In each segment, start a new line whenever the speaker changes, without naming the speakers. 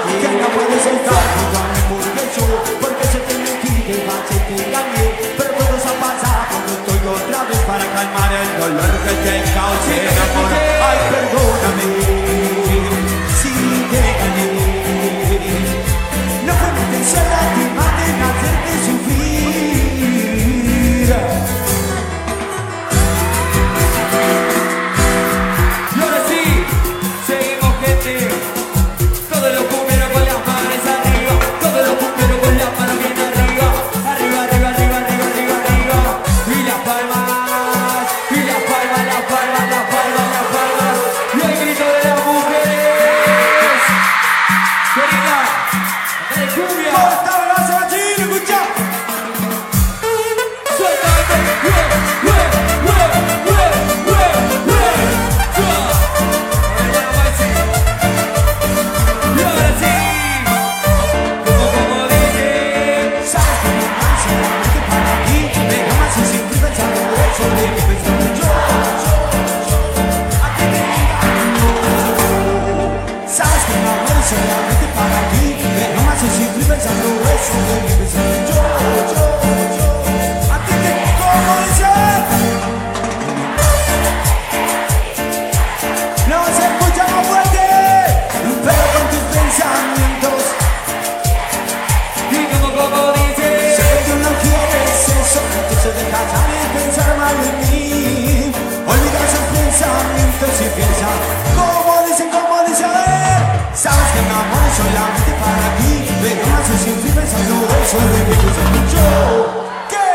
que no puedes estar jugando porque yo, porque se te mentí, que se te engañé, pero todo se ha pasado cuando estoy otra vez para calmar el dolor que te causé, amor. Ay, perdóname si te gané, no fue mi intención lastimarte ni hacerte sufrir.
Y ahora sí, seguimos, gente. Todos los cumbios con las manos arriba, todos los cumbios con las manos bien arriba, arriba, arriba, arriba, arriba, arriba, arriba. Y las palmas, y las palmas, las palmas, las palmas, las palmas. Y el grito de las mujeres. Querida, de cumbia.
Corta el brazo allí, escucha.
Suéltate, y ahora sí, como dice.
Sabes que no hay solamente para ti, me amas y siempre pensando eso de mí, pensando yo. A ti te engaño. Sabes que no hay solamente para ti, me amas y siempre pensando eso de mí, pensando yo. A ti te como dice. No se escucha más fuerte, pero con tus pensamientos.
Y como dice.
Sé que tú no quieres eso, entonces deja ya de pensar mal en mí. Olvida esos pensamientos y piensa como dicen, a ver. Sabes que mi amor es solamente para ti, pero no haces siempre pensando eso de que tú sos yo. ¿Qué?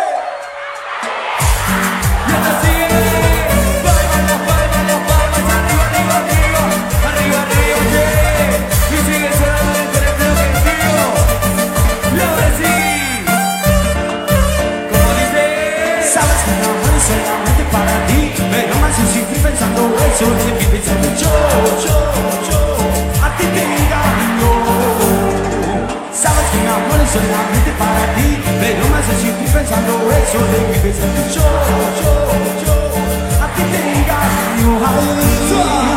Y ahora sigue. Palmas, las palmas, las palmas, arriba, arriba, arriba, arriba, arriba, yeah. Y sigue sonando el teléfono contigo. Y ahora sí, como dice.
Sabes que mi amor es solamente para ti, pero no haces siempre pensando eso de mí, pensando yo. A ti te engaño. Sabes que mi amor es solamente para ti, pero me hace siempre pensando eso de mí, pensando yo. A ti te engaño. Ay.